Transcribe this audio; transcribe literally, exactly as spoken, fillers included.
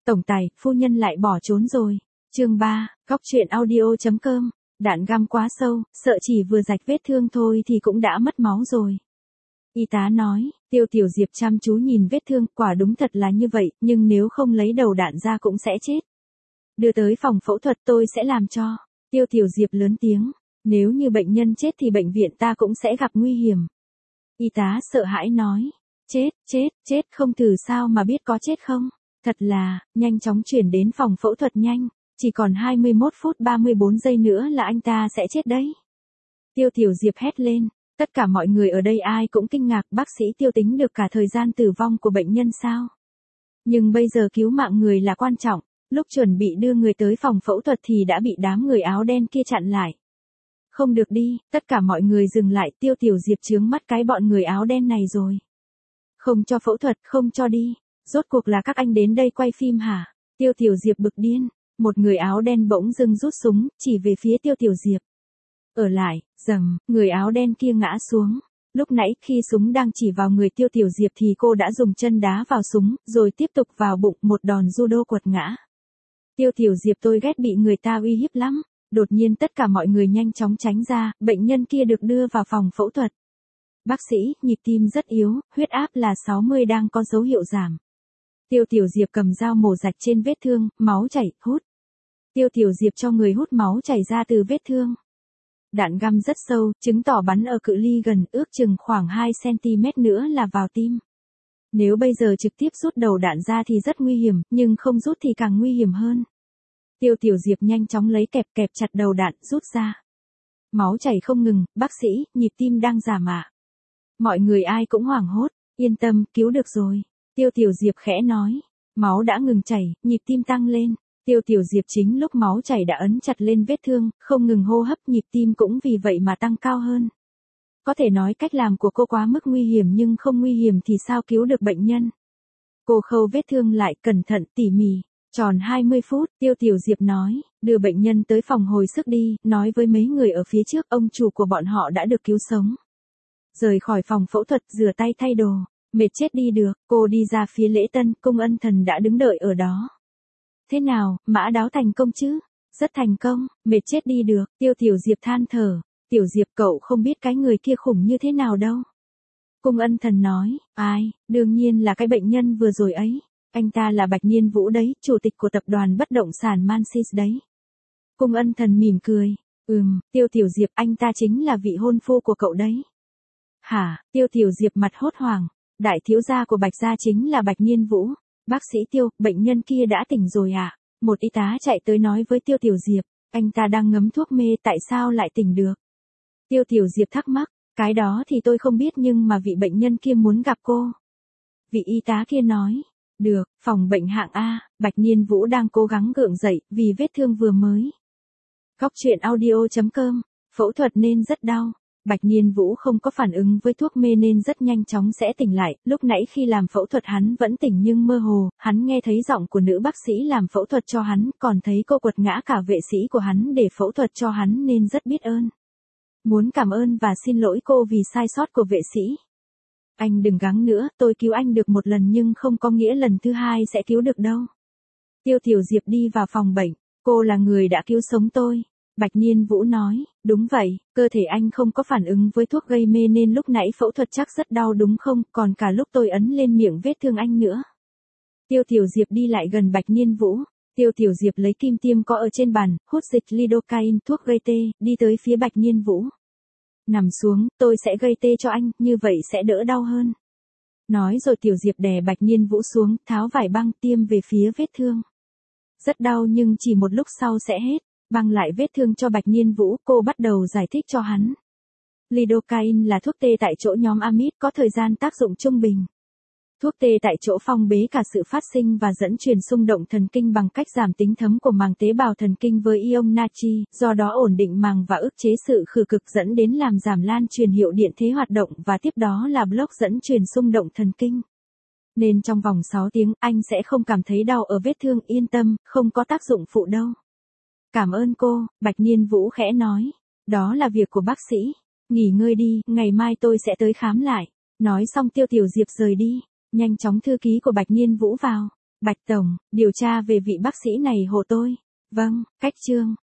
tổng tài, phu nhân lại bỏ trốn rồi. Chương ba, góc truyện audio.com. Đạn găm quá sâu, sợ chỉ vừa rạch vết thương thôi thì cũng đã mất máu rồi. Y tá nói, Tiêu Tiểu Diệp chăm chú nhìn vết thương, quả đúng thật là như vậy, nhưng nếu không lấy đầu đạn ra cũng sẽ chết. Đưa tới phòng phẫu thuật tôi sẽ làm cho. Tiêu Tiểu Diệp lớn tiếng, nếu như bệnh nhân chết thì bệnh viện ta cũng sẽ gặp nguy hiểm. Y tá sợ hãi nói, chết, chết, chết không thử sao mà biết có chết không? Thật là, nhanh chóng chuyển đến phòng phẫu thuật nhanh, chỉ còn hai mươi mốt phút ba mươi bốn giây nữa là anh ta sẽ chết đấy. Tiêu Tiểu Diệp hét lên, tất cả mọi người ở đây ai cũng kinh ngạc, bác sĩ Tiêu tính được cả thời gian tử vong của bệnh nhân sao? Nhưng bây giờ cứu mạng người là quan trọng, lúc chuẩn bị đưa người tới phòng phẫu thuật thì đã bị đám người áo đen kia chặn lại. Không được đi, tất cả mọi người dừng lại, Tiêu Tiểu Diệp chướng mắt cái bọn người áo đen này rồi. Không cho phẫu thuật, không cho đi, rốt cuộc là các anh đến đây quay phim hả? Tiêu Tiểu Diệp bực điên, một người áo đen bỗng dưng rút súng, chỉ về phía Tiêu Tiểu Diệp. Ở lại, rầm, người áo đen kia ngã xuống. Lúc nãy khi súng đang chỉ vào người Tiêu Tiểu Diệp thì cô đã dùng chân đá vào súng, rồi tiếp tục vào bụng một đòn judo quật ngã. Tiêu Tiểu Diệp tôi ghét bị người ta uy hiếp lắm. Đột nhiên tất cả mọi người nhanh chóng tránh ra, bệnh nhân kia được đưa vào phòng phẫu thuật. Bác sĩ, nhịp tim rất yếu, huyết áp là sáu mươi đang có dấu hiệu giảm. Tiêu Tiểu Diệp cầm dao mổ rạch trên vết thương, máu chảy, hút. Tiêu Tiểu Diệp cho người hút máu chảy ra từ vết thương. Đạn găm rất sâu, chứng tỏ bắn ở cự ly gần, ước chừng khoảng hai xăng ti mét nữa là vào tim. Nếu bây giờ trực tiếp rút đầu đạn ra thì rất nguy hiểm, nhưng không rút thì càng nguy hiểm hơn. Tiêu Tiểu Diệp nhanh chóng lấy kẹp kẹp chặt đầu đạn, rút ra. Máu chảy không ngừng, bác sĩ, nhịp tim đang giảm ạ. Mọi người ai cũng hoảng hốt, yên tâm, cứu được rồi. Tiêu Tiểu Diệp khẽ nói, máu đã ngừng chảy, nhịp tim tăng lên. Tiêu Tiểu Diệp chính lúc máu chảy đã ấn chặt lên vết thương, không ngừng hô hấp, nhịp tim cũng vì vậy mà tăng cao hơn. Có thể nói cách làm của cô quá mức nguy hiểm nhưng không nguy hiểm thì sao cứu được bệnh nhân. Cô khâu vết thương lại cẩn thận tỉ mỉ. Tròn hai mươi phút, Tiêu Tiểu Diệp nói, đưa bệnh nhân tới phòng hồi sức đi, nói với mấy người ở phía trước ông chủ của bọn họ đã được cứu sống. Rời khỏi phòng phẫu thuật, rửa tay thay đồ, mệt chết đi được, cô đi ra phía lễ tân, Cung Ân Thần đã đứng đợi ở đó. Thế nào, mã đáo thành công chứ? Rất thành công, mệt chết đi được, Tiêu Tiểu Diệp than thở, Tiểu Diệp cậu không biết cái người kia khủng như thế nào đâu. Cung Ân Thần nói, ai, đương nhiên là cái bệnh nhân vừa rồi ấy. Anh ta là Bạch Niên Vũ đấy, chủ tịch của tập đoàn bất động sản Mansis đấy. Cung Ân Thần mỉm cười, ừm, Tiêu Tiểu Diệp anh ta chính là vị hôn phu của cậu đấy. Hả, Tiêu Tiểu Diệp mặt hốt hoảng, đại thiếu gia của Bạch gia chính là Bạch Niên Vũ. Bác sĩ Tiêu, bệnh nhân kia đã tỉnh rồi à? Một y tá chạy tới nói với Tiêu Tiểu Diệp, anh ta đang ngấm thuốc mê tại sao lại tỉnh được? Tiêu Tiểu Diệp thắc mắc, cái đó thì tôi không biết nhưng mà vị bệnh nhân kia muốn gặp cô. Vị y tá kia nói. Được, phòng bệnh hạng A, Bạch Niên Vũ đang cố gắng gượng dậy, vì vết thương vừa mới. Góc truyện audio.com, phẫu thuật nên rất đau. Bạch Niên Vũ không có phản ứng với thuốc mê nên rất nhanh chóng sẽ tỉnh lại, lúc nãy khi làm phẫu thuật hắn vẫn tỉnh nhưng mơ hồ, hắn nghe thấy giọng của nữ bác sĩ làm phẫu thuật cho hắn, còn thấy cô quật ngã cả vệ sĩ của hắn để phẫu thuật cho hắn nên rất biết ơn. Muốn cảm ơn và xin lỗi cô vì sai sót của vệ sĩ. Anh đừng gắng nữa, tôi cứu anh được một lần nhưng không có nghĩa lần thứ hai sẽ cứu được đâu. Tiêu Tiểu Diệp đi vào phòng bệnh, cô là người đã cứu sống tôi. Bạch Niên Vũ nói, đúng vậy, cơ thể anh không có phản ứng với thuốc gây mê nên lúc nãy phẫu thuật chắc rất đau đúng không, còn cả lúc tôi ấn lên miệng vết thương anh nữa. Tiêu Tiểu Diệp đi lại gần Bạch Niên Vũ, Tiêu Tiểu Diệp lấy kim tiêm có ở trên bàn, hút dịch lidocaine, thuốc gây tê, đi tới phía Bạch Niên Vũ. Nằm xuống, tôi sẽ gây tê cho anh, như vậy sẽ đỡ đau hơn. Nói rồi Tiểu Diệp đè Bạch Niên Vũ xuống, tháo vải băng tiêm về phía vết thương. Rất đau nhưng chỉ một lúc sau sẽ hết. Băng lại vết thương cho Bạch Niên Vũ, cô bắt đầu giải thích cho hắn. Lidocaine là thuốc tê tại chỗ nhóm amide có thời gian tác dụng trung bình. Thuốc tê tại chỗ phong bế cả sự phát sinh và dẫn truyền xung động thần kinh bằng cách giảm tính thấm của màng tế bào thần kinh với ion natri, do đó ổn định màng và ức chế sự khử cực dẫn đến làm giảm lan truyền hiệu điện thế hoạt động và tiếp đó là block dẫn truyền xung động thần kinh. Nên trong vòng sáu tiếng anh sẽ không cảm thấy đau ở vết thương, yên tâm, không có tác dụng phụ đâu. Cảm ơn cô, Bạch Niên Vũ khẽ nói. Đó là việc của bác sĩ. Nghỉ ngơi đi, ngày mai tôi sẽ tới khám lại. Nói xong Tiêu Tiểu Diệp rời đi. Nhanh chóng thư ký của Bạch Niên Vũ vào. Bạch Tổng, điều tra về vị bác sĩ này hộ tôi. Vâng, cách chương.